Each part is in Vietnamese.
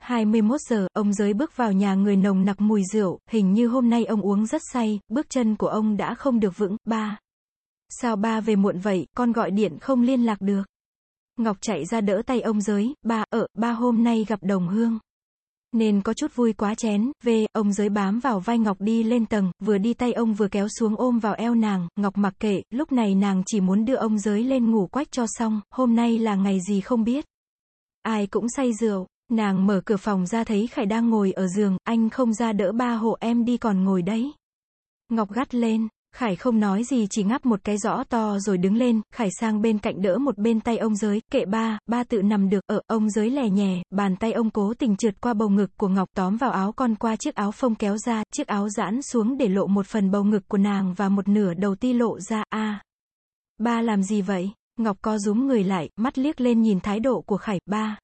21 giờ, ông Giới bước vào nhà người nồng nặc mùi rượu, hình như hôm nay ông uống rất say, bước chân của ông đã không được vững. Ba. Sao ba về muộn vậy, con gọi điện không liên lạc được. Ngọc chạy ra đỡ tay ông Giới, ba hôm nay gặp đồng hương. Nên có chút vui quá chén, ông Giới bám vào vai Ngọc đi lên tầng, vừa đi tay ông vừa kéo xuống ôm vào eo nàng, Ngọc mặc kệ, lúc này nàng chỉ muốn đưa ông Giới lên ngủ quách cho xong, hôm nay là ngày gì không biết. Ai cũng say rượu, nàng mở cửa phòng ra thấy Khải đang ngồi ở giường, anh không ra đỡ ba hộ em đi còn ngồi đấy. Ngọc gắt lên. Khải không nói gì chỉ ngáp một cái rõ to rồi đứng lên, Khải sang bên cạnh đỡ một bên tay ông Giới, kệ ba tự nằm được, ông Giới lè nhè, bàn tay ông cố tình trượt qua bầu ngực của Ngọc tóm vào áo con qua chiếc áo phông kéo ra, chiếc áo giãn xuống để lộ một phần bầu ngực của nàng và một nửa đầu ti lộ ra, ba làm gì vậy? Ngọc co rúm người lại, mắt liếc lên nhìn thái độ của Khải,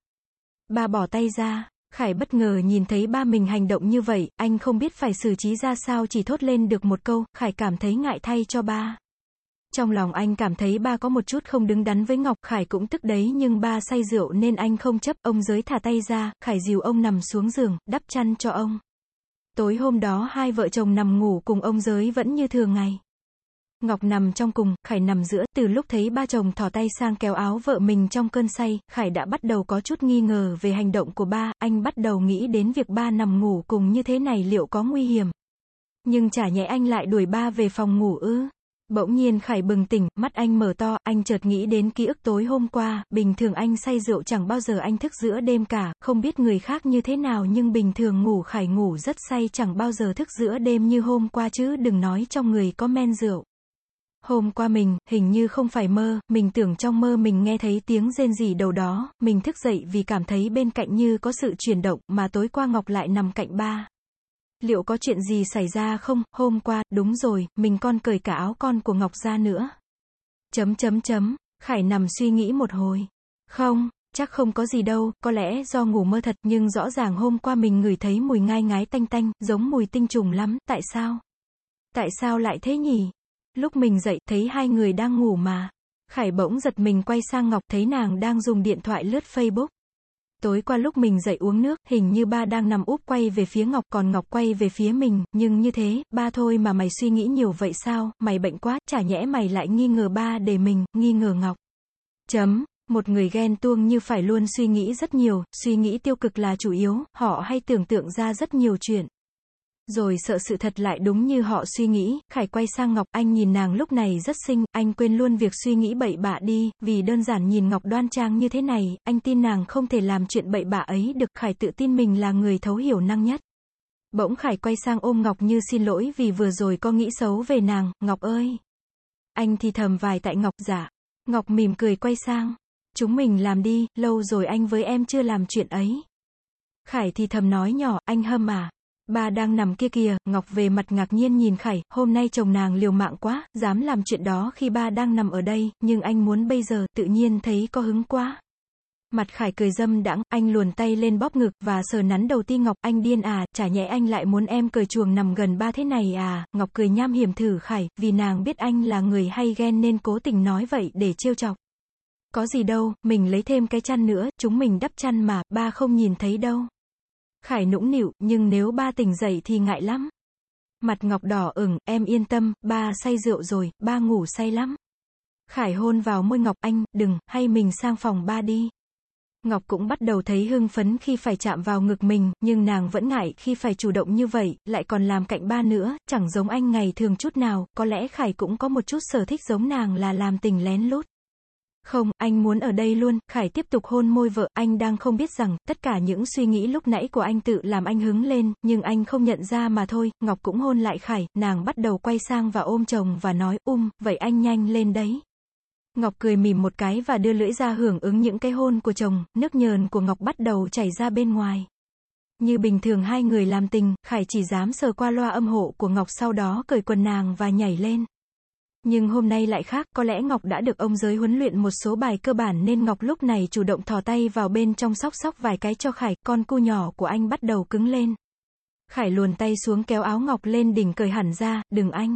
ba bỏ tay ra. Khải bất ngờ nhìn thấy ba mình hành động như vậy, anh không biết phải xử trí ra sao chỉ thốt lên được một câu, Khải cảm thấy ngại thay cho ba. Trong lòng anh cảm thấy ba có một chút không đứng đắn với Ngọc, Khải cũng tức đấy nhưng ba say rượu nên anh không chấp, ông Giới thả tay ra, Khải dìu ông nằm xuống giường, đắp chăn cho ông. Tối hôm đó hai vợ chồng nằm ngủ cùng ông Giới vẫn như thường ngày. Ngọc nằm trong cùng, Khải nằm giữa, từ lúc thấy ba chồng thò tay sang kéo áo vợ mình trong cơn say, Khải đã bắt đầu có chút nghi ngờ về hành động của ba, anh bắt đầu nghĩ đến việc ba nằm ngủ cùng như thế này liệu có nguy hiểm. Nhưng chả nhẽ anh lại đuổi ba về phòng ngủ ư? Bỗng nhiên Khải bừng tỉnh, mắt anh mở to, anh chợt nghĩ đến ký ức tối hôm qua, bình thường anh say rượu chẳng bao giờ anh thức giữa đêm cả, không biết người khác như thế nào nhưng bình thường ngủ Khải ngủ rất say chẳng bao giờ thức giữa đêm như hôm qua chứ đừng nói trong người có men rượu. Hôm qua hình như không phải mơ, mình tưởng trong mơ mình nghe thấy tiếng rên rỉ đâu đó, mình thức dậy vì cảm thấy bên cạnh như có sự chuyển động, mà tối qua Ngọc lại nằm cạnh ba. Liệu có chuyện gì xảy ra không, hôm qua, đúng rồi, mình còn cởi cả áo con của Ngọc ra nữa. Khải nằm suy nghĩ một hồi. Không, chắc không có gì đâu, có lẽ do ngủ mơ thật, nhưng rõ ràng hôm qua mình ngửi thấy mùi ngai ngái tanh tanh, giống mùi tinh trùng lắm, tại sao? Tại sao lại thế nhỉ? Lúc mình dậy, thấy hai người đang ngủ mà. Khải bỗng giật mình quay sang Ngọc, thấy nàng đang dùng điện thoại lướt Facebook. Tối qua lúc mình dậy uống nước, hình như ba đang nằm úp quay về phía Ngọc, còn Ngọc quay về phía mình, nhưng như thế, ba thôi mà mày suy nghĩ nhiều vậy sao, mày bệnh quá, chả nhẽ mày lại nghi ngờ ba để mình, nghi ngờ Ngọc. Một người ghen tuông như phải luôn suy nghĩ rất nhiều, suy nghĩ tiêu cực là chủ yếu, họ hay tưởng tượng ra rất nhiều chuyện. Rồi sợ sự thật lại đúng như họ suy nghĩ, Khải quay sang Ngọc, anh nhìn nàng lúc này rất xinh, anh quên luôn việc suy nghĩ bậy bạ đi, vì đơn giản nhìn Ngọc đoan trang như thế này, anh tin nàng không thể làm chuyện bậy bạ ấy được, Khải tự tin mình là người thấu hiểu năng nhất. Bỗng Khải quay sang ôm Ngọc như xin lỗi vì vừa rồi có nghĩ xấu về nàng, Ngọc ơi. Anh thì thầm vài tại Ngọc, dạ. Ngọc mỉm cười quay sang. Chúng mình làm đi, lâu rồi anh với em chưa làm chuyện ấy. Khải thì thầm nói nhỏ, anh Hâm à. Ba đang nằm kia kìa, Ngọc về mặt ngạc nhiên nhìn Khải, hôm nay chồng nàng liều mạng quá, dám làm chuyện đó khi ba đang nằm ở đây, nhưng anh muốn bây giờ, tự nhiên thấy có hứng quá. Mặt Khải cười dâm đãng, anh luồn tay lên bóp ngực, và sờ nắn đầu ti Ngọc, anh điên à, chả nhẽ anh lại muốn em cởi chuồng nằm gần ba thế này à, Ngọc cười nham hiểm thử Khải, vì nàng biết anh là người hay ghen nên cố tình nói vậy để trêu chọc. Có gì đâu, mình lấy thêm cái chăn nữa, chúng mình đắp chăn mà, ba không nhìn thấy đâu. Khải nũng nịu, nhưng nếu ba tỉnh dậy thì ngại lắm. Mặt Ngọc đỏ ửng, em yên tâm, ba say rượu rồi, ba ngủ say lắm. Khải hôn vào môi Ngọc, anh, đừng, hay mình sang phòng ba đi. Ngọc cũng bắt đầu thấy hưng phấn khi phải chạm vào ngực mình, nhưng nàng vẫn ngại khi phải chủ động như vậy, lại còn làm cạnh ba nữa, chẳng giống anh ngày thường chút nào, có lẽ Khải cũng có một chút sở thích giống nàng là làm tình lén lút. Không, anh muốn ở đây luôn, Khải tiếp tục hôn môi vợ, anh đang không biết rằng, tất cả những suy nghĩ lúc nãy của anh tự làm anh hứng lên, nhưng anh không nhận ra mà thôi, Ngọc cũng hôn lại Khải, nàng bắt đầu quay sang và ôm chồng và nói, vậy anh nhanh lên đấy. Ngọc cười mỉm một cái và đưa lưỡi ra hưởng ứng những cái hôn của chồng, nước nhờn của Ngọc bắt đầu chảy ra bên ngoài. Như bình thường hai người làm tình, Khải chỉ dám sờ qua loa âm hộ của Ngọc sau đó cởi quần nàng và nhảy lên. Nhưng hôm nay lại khác, có lẽ Ngọc đã được ông Giới huấn luyện một số bài cơ bản nên Ngọc lúc này chủ động thò tay vào bên trong xóc xóc vài cái cho Khải, con cu nhỏ của anh bắt đầu cứng lên. Khải luồn tay xuống kéo áo Ngọc lên đỉnh cởi hẳn ra, đừng anh.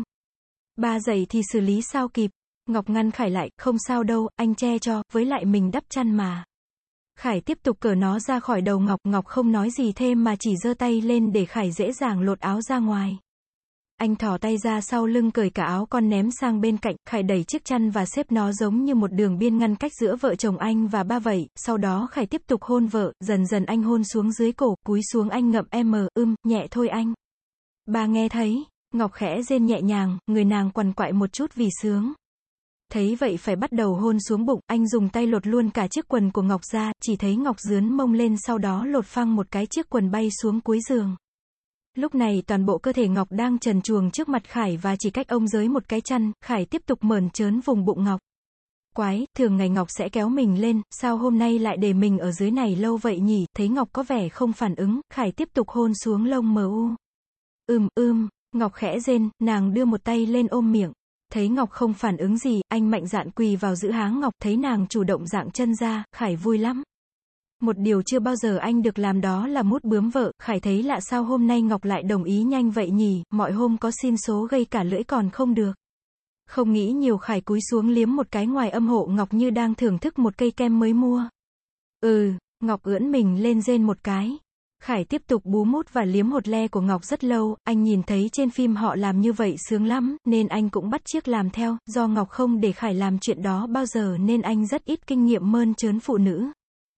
Ba dậy thì xử lý sao kịp. Ngọc ngăn Khải lại, không sao đâu, anh che cho, với lại mình đắp chăn mà. Khải tiếp tục cởi nó ra khỏi đầu Ngọc, Ngọc không nói gì thêm mà chỉ giơ tay lên để Khải dễ dàng lột áo ra ngoài. Anh thò tay ra sau lưng cởi cả áo con ném sang bên cạnh, Khải đẩy chiếc chăn và xếp nó giống như một đường biên ngăn cách giữa vợ chồng anh và ba vậy, sau đó Khải tiếp tục hôn vợ, dần dần anh hôn xuống dưới cổ, cúi xuống anh ngậm nhẹ thôi anh. Ba nghe thấy, Ngọc khẽ rên nhẹ nhàng, người nàng quằn quại một chút vì sướng. Thấy vậy phải bắt đầu hôn xuống bụng, anh dùng tay lột luôn cả chiếc quần của Ngọc ra, chỉ thấy Ngọc dướn mông lên sau đó lột phăng một cái chiếc quần bay xuống cuối giường. Lúc này toàn bộ cơ thể Ngọc đang trần truồng trước mặt Khải và chỉ cách ông dưới một cái chăn, Khải tiếp tục mởn trớn vùng bụng Ngọc. Quái, thường ngày Ngọc sẽ kéo mình lên, sao hôm nay lại để mình ở dưới này lâu vậy nhỉ, thấy Ngọc có vẻ không phản ứng, Khải tiếp tục hôn xuống lông mu. Ngọc khẽ rên, nàng đưa một tay lên ôm miệng. Thấy Ngọc không phản ứng gì, anh mạnh dạn quỳ vào giữ háng Ngọc, thấy nàng chủ động dạng chân ra, Khải vui lắm. Một điều chưa bao giờ anh được làm đó là mút bướm vợ, Khải thấy lạ sao hôm nay Ngọc lại đồng ý nhanh vậy nhỉ, mọi hôm có xin số gây cả lưỡi còn không được. Không nghĩ nhiều, Khải cúi xuống liếm một cái ngoài âm hộ Ngọc như đang thưởng thức một cây kem mới mua. Ngọc ưỡn mình lên rên một cái. Khải tiếp tục bú mút và liếm hột le của Ngọc rất lâu, anh nhìn thấy trên phim họ làm như vậy sướng lắm, nên anh cũng bắt chước làm theo, do Ngọc không để Khải làm chuyện đó bao giờ nên anh rất ít kinh nghiệm mơn trớn phụ nữ.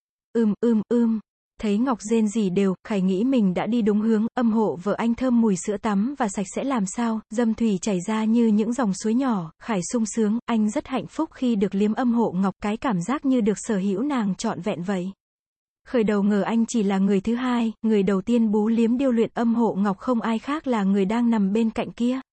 Thấy Ngọc rên rỉ đều, Khải nghĩ mình đã đi đúng hướng, âm hộ vợ anh thơm mùi sữa tắm và sạch sẽ làm sao, dâm thủy chảy ra như những dòng suối nhỏ, Khải sung sướng, anh rất hạnh phúc khi được liếm âm hộ Ngọc, cái cảm giác như được sở hữu nàng trọn vẹn vậy. Khởi đầu ngờ anh chỉ là người thứ hai, người đầu tiên bú liếm điêu luyện âm hộ Ngọc không ai khác là người đang nằm bên cạnh kia.